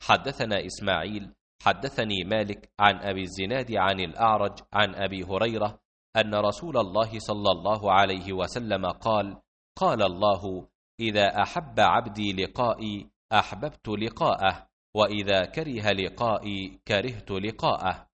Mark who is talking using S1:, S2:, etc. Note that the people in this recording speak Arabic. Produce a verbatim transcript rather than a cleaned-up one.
S1: حدثنا إسماعيل حدثني مالك عن أبي الزناد عن الأعرج عن أبي هريرة أن رسول الله صلى الله عليه وسلم قال: قال الله: إذا أحب عبدي لقائي أحببت لقاءه، وإذا كره لقائي كرهت لقاءه.